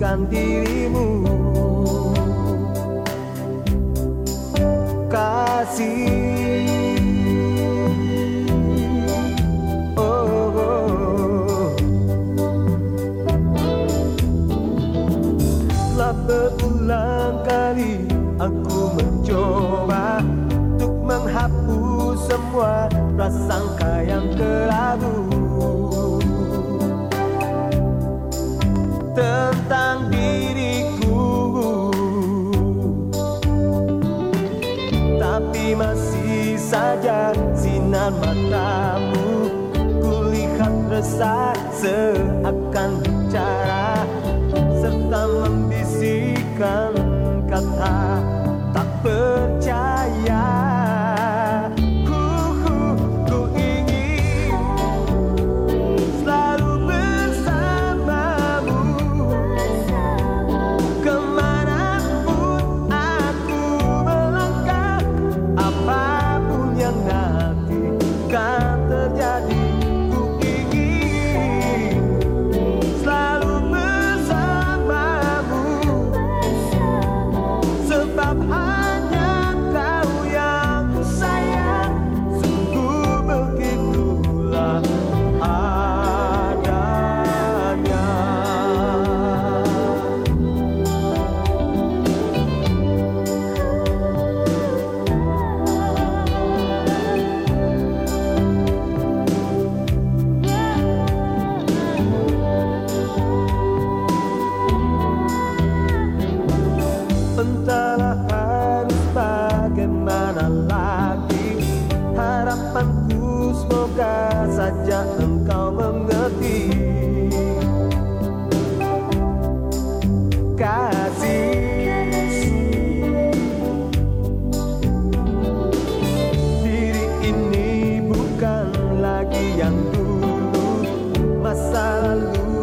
bukan dirimu. Kasih, telah berulang kali aku mencoba untuk menghapus semua prasangka yang kelabu tentang diriku, tapi masih saja sinar matamu kulihat resah seakan bicara serta membisikkan kata tak percaya. Ku ingin selalu bersamamu kemanapun aku melangkah, apapun yang nanti kan terjadi. Ku ingin selalu bersamamu sebab hanya kau yang ku sayang, sungguh begitulah adanya. Entahlah harus bagaimana lagi, harapanku semoga saja engkau mengerti. Kasih, diri ini bukan lagi yang dulu, masa lalu